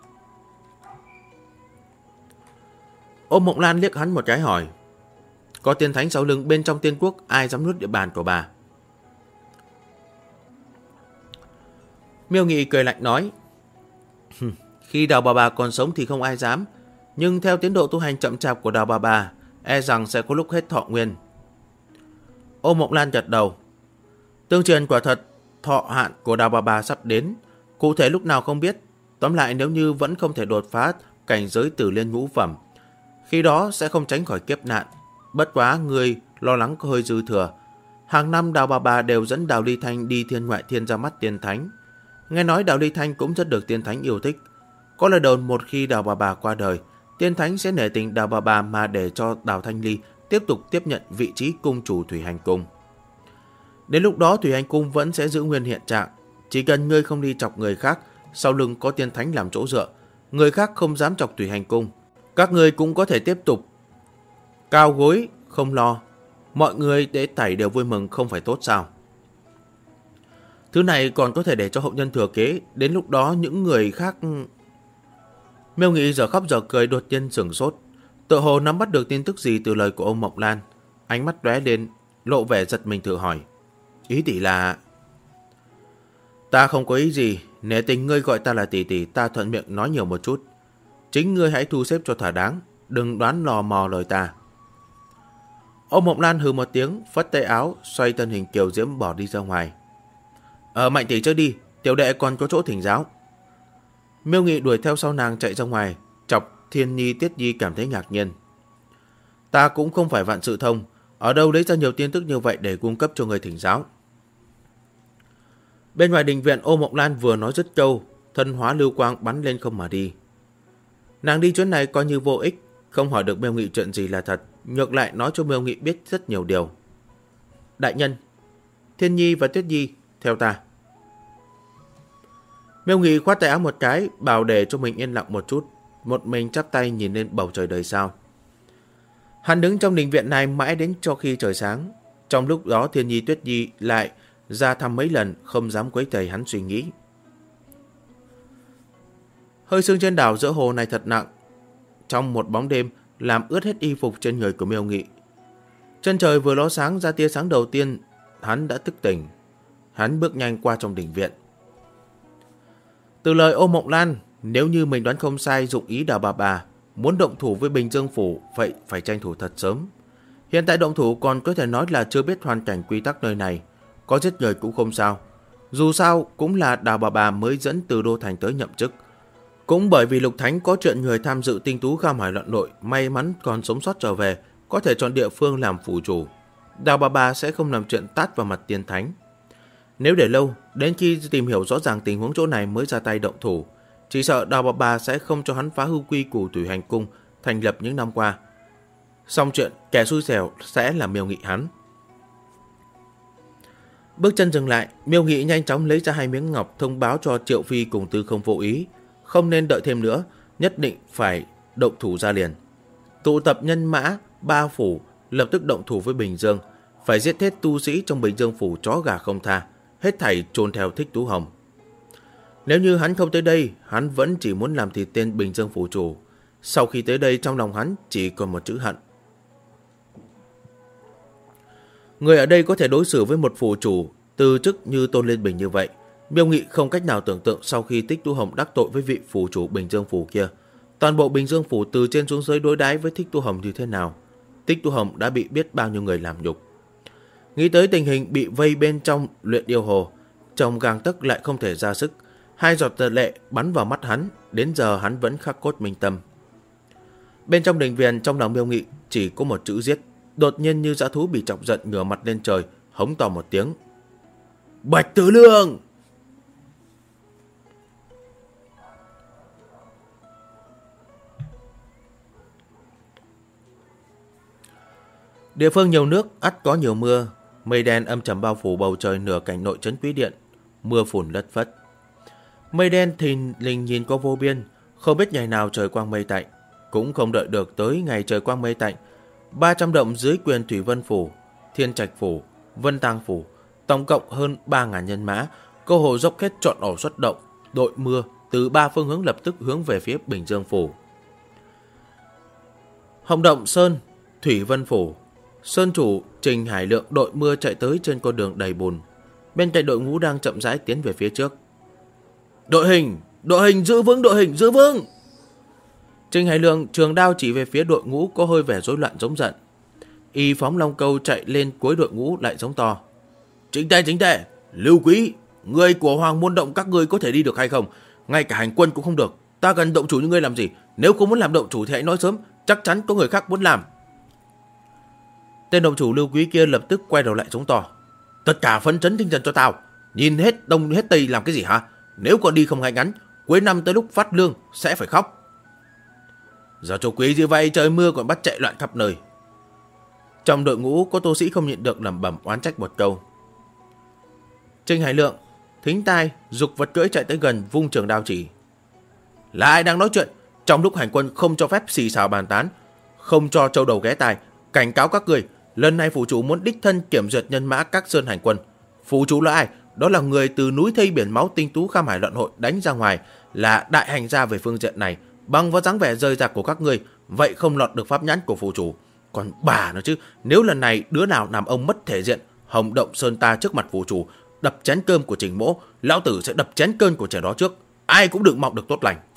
Ô Mộng Lan liếc hắn một cái hỏi. Có tiên thánh sau lưng, bên trong tiên quốc ai dám nuốt địa bàn của bà? Miêu Nghị cười lạnh nói. Khi Đào Bà còn sống thì không ai dám, nhưng theo tiến độ tu hành chậm chạp của Đào Bà, e rằng sẽ có lúc hết thọ nguyên. Ô Mộng Lan gật đầu. Tương truyền quả thật, thọ hạn của Đào Bà sắp đến, cụ thể lúc nào không biết. Tóm lại nếu như vẫn không thể đột phá cảnh giới Tử Liên ngũ phẩm, khi đó sẽ không tránh khỏi kiếp nạn. Bất quá người lo lắng có hơi dư thừa. Hàng năm Đào Bà đều dẫn Đào Ly Thanh đi Thiên Ngoại Thiên ra mắt tiên thánh. Nghe nói Đào Ly Thanh cũng rất được tiên thánh yêu thích. Có lời đồn một khi Đào Bà qua đời, tiên thánh sẽ nể tình Đào Bà mà để cho Đào Thanh Ly tiếp tục tiếp nhận vị trí cung chủ Thủy Hành Cung. Đến lúc đó Thủy Hành Cung vẫn sẽ giữ nguyên hiện trạng. Chỉ cần ngươi không đi chọc người khác, sau lưng có tiên thánh làm chỗ dựa, người khác không dám chọc Thủy Hành Cung. Các ngươi cũng có thể tiếp tục cao gối, không lo. Mọi người để tẩy đều vui mừng không phải tốt sao? Thứ này còn có thể để cho hậu nhân thừa kế. Đến lúc đó những người khác... Miêu Nghị giờ khóc giờ cười, đột nhiên sửng sốt, tựa hồ nắm bắt được tin tức gì từ lời của ông Mộng Lan. Ánh mắt lóe lên, lộ vẻ giật mình, thử hỏi. Ý tỷ là... Ta không có ý gì, nể tình ngươi gọi ta là tỷ tỷ, ta thuận miệng nói nhiều một chút. Chính ngươi hãy thu xếp cho thỏa đáng, đừng đoán lò mò lời ta. Ông Mộng Lan hừ một tiếng, phất tay áo, xoay thân hình kiều diễm bỏ đi ra ngoài. Mạnh tỷ trước đi, tiểu đệ còn có chỗ thỉnh giáo. Miêu Nghị đuổi theo sau nàng chạy ra ngoài, chọc Thiên Nhi Tiết Nhi cảm thấy ngạc nhiên. Ta cũng không phải vạn sự thông, ở đâu lấy ra nhiều tin tức như vậy để cung cấp cho người thỉnh giáo. Bên ngoài đình viện, Ô Mộng Lan vừa nói dứt câu, thân hóa lưu quang bắn lên không mà đi. Nàng đi chuyến này coi như vô ích, không hỏi được Miêu Nghị chuyện gì là thật, ngược lại nói cho Miêu Nghị biết rất nhiều điều. Đại nhân, Thiên Nhi và Tuyết Nhi theo ta. Miêu Nghị khoát tay áo một cái, bảo để cho mình yên lặng một chút. một mình chắp tay nhìn lên bầu trời đầy sao. Hắn đứng trong đình viện này mãi đến cho khi trời sáng. Trong lúc đó Thiên Nhi Tuyết Nhi lại ra thăm mấy lần, không dám quấy rầy hắn suy nghĩ. Hơi sương trên đảo giữa hồ này thật nặng. Trong một bóng đêm làm ướt hết y phục trên người của Miêu Nghị. Chân trời vừa ló sáng ra tia sáng đầu tiên, hắn đã thức tỉnh. Hắn bước nhanh qua trong đình viện. Từ lời Ô Mộng Lan, nếu như mình đoán không sai, dụng ý Đào Bà muốn động thủ với Bình Dương Phủ, vậy phải tranh thủ thật sớm. Hiện tại động thủ còn có thể nói là chưa biết hoàn cảnh quy tắc nơi này, có giết người cũng không sao. Dù sao cũng là Đào Bà mới dẫn từ Đô Thành tới nhậm chức. Cũng bởi vì Lục Thánh có chuyện người tham dự tinh tú kham hải loạn nội may mắn còn sống sót trở về, có thể chọn địa phương làm phủ chủ. Đào Bà sẽ không làm chuyện tát vào mặt Tiên Thánh. Nếu để lâu, đến khi tìm hiểu rõ ràng tình huống chỗ này mới ra tay động thủ, chỉ sợ Đào Bà sẽ không cho hắn phá hư quy củ Thủy Hành Cung thành lập những năm qua. Xong chuyện, kẻ xui xẻo sẽ là Miêu Nghị hắn. Bước chân dừng lại, Miêu Nghị nhanh chóng lấy ra 2 miếng ngọc thông báo cho Triệu Phi cùng Tư Không vô ý. Không nên đợi thêm nữa, nhất định phải động thủ ra liền. Tụ tập nhân mã 3 phủ, lập tức động thủ với Bình Dương. Phải giết hết tu sĩ trong Bình Dương Phủ chó gà không tha, hết thảy trồn theo Thích Tú Hồng. Nếu như hắn không tới đây, hắn vẫn chỉ muốn làm thịt tên Bình Dương Phủ chủ. Sau khi tới đây, trong lòng hắn chỉ còn một chữ hận. Người ở đây có thể đối xử với một phủ chủ từ chức như Tôn Liên Bình như vậy. Miêu Nghị không cách nào tưởng tượng sau khi Thích Tú Hồng đắc tội với vị phủ chủ Bình Dương Phủ kia, toàn bộ Bình Dương Phủ từ trên xuống dưới đối đãi với Thích Tú Hồng như thế nào. Thích Tú Hồng đã bị biết bao nhiêu người làm nhục. Nghĩ tới tình hình bị vây bên trong luyện điêu hồ, trong gang tấc lại không thể ra sức, 2 giọt lệ bắn vào mắt hắn, đến giờ hắn vẫn khắc cốt minh tâm. Bên trong đình viện, trong lòng Miêu Nghị chỉ có một chữ giết. Đột nhiên như dã thú bị chọc giận, ngửa mặt lên trời, hống to một tiếng: Bạch Tử Lương! Địa phương nhiều nước, ắt có nhiều mưa. Mây đen âm trầm bao phủ bầu trời nửa cảnh nội trấn Quý Điện, mưa phùn lất phất. Mây đen thình lình nhìn có vô biên, không biết ngày nào trời quang mây tạnh. Cũng không đợi được tới ngày trời quang mây tạnh, 300 động dưới quyền Thủy Vân Phủ, Thiên Trạch Phủ, Vân Tang Phủ, tổng cộng hơn 3.000 nhân mã, cơ hồ dốc hết trọn ổ xuất động, đội mưa từ 3 phương hướng lập tức hướng về phía Bình Dương Phủ. Hồng Động Sơn, Thủy Vân Phủ, Sơn chủ Trình Hải Lượng đội mưa chạy tới trên con đường đầy bùn. Bên cạnh đội ngũ đang chậm rãi tiến về phía trước. Đội hình giữ vững, đội hình giữ vững! Trình Hải Lượng trường đao chỉ về phía đội ngũ có hơi vẻ rối loạn giống giận. Y phóng long câu chạy lên cuối đội ngũ lại giống to: Chính tề, Lưu Quý, người của Hoàng Môn Động các ngươi có thể đi được hay không? Ngay cả hành quân cũng không được. Ta cần động chủ như ngươi làm gì? Nếu không muốn làm động chủ thì hãy nói sớm, chắc chắn có người khác muốn làm. Tên động chủ Lưu Quý kia lập tức quay đầu lại giống to: Tất cả phấn chấn tinh thần cho tao. Nhìn hết đông hết tây làm cái gì hả? Nếu còn đi không ngay ngắn, cuối năm tới lúc phát lương sẽ phải khóc. Giờ cho quý như vậy, trời mưa còn bắt chạy loạn khắp nơi. Trong đội ngũ có tu sĩ không nhịn được lẩm bẩm oán trách một câu. Trình Hải Lượng thính tai, giục vật cưỡi chạy tới gần, vung trường đao chỉ: Là ai đang nói chuyện? Trong lúc hành quân không cho phép xì xào bàn tán, không cho châu đầu ghé tai. Cảnh cáo các người, lần này phủ chủ muốn đích thân kiểm duyệt nhân mã các sơn hành quân. Phủ chủ là ai? Đó là người từ núi thây biển máu tinh tú kham hải loạn hội đánh ra ngoài, là đại hành gia về phương diện này. Bằng vào dáng vẻ rời rạc của các ngươi, vậy không lọt được pháp nhãn của phủ chủ. Còn bà nữa chứ, nếu lần này đứa nào làm ông mất thể diện, Hồng Động Sơn ta trước mặt phủ chủ, đập chén cơm của Trình Mỗ, lão tử sẽ đập chén cơm của trẻ đó trước. Ai cũng đừng mong được tốt lành.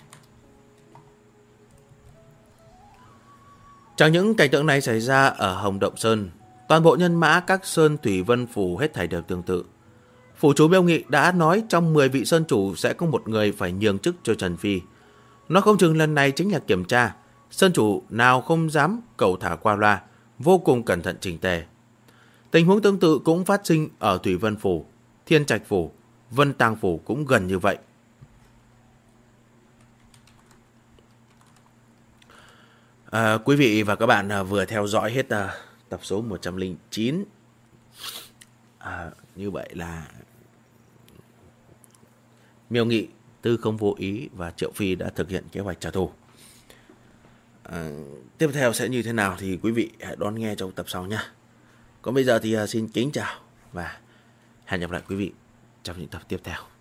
Chẳng những cảnh tượng này xảy ra ở Hồng Động Sơn, toàn bộ nhân mã các sơn Thủy Vân Phủ hết thảy đều tương tự. Phủ chủ Miêu Nghị đã nói trong 10 vị sơn chủ sẽ có một người phải nhường chức cho Trần Phi. Nó không chừng lần này chính là kiểm tra. Sơn chủ nào không dám cầu thả qua loa, vô cùng cẩn thận chỉnh tề. Tình huống tương tự cũng phát sinh ở Thủy Vân Phủ, Thiên Trạch Phủ, Vân Tang Phủ cũng gần như vậy. Quý vị và các bạn vừa theo dõi hết tập số 109. Như vậy là Miêu Nghị, Tư Không vô ý và Triệu Phi đã thực hiện kế hoạch trả thù. Tiếp theo sẽ như thế nào thì quý vị hãy đón nghe trong tập sau nhé. Còn bây giờ thì xin kính chào và hẹn gặp lại quý vị trong những tập tiếp theo.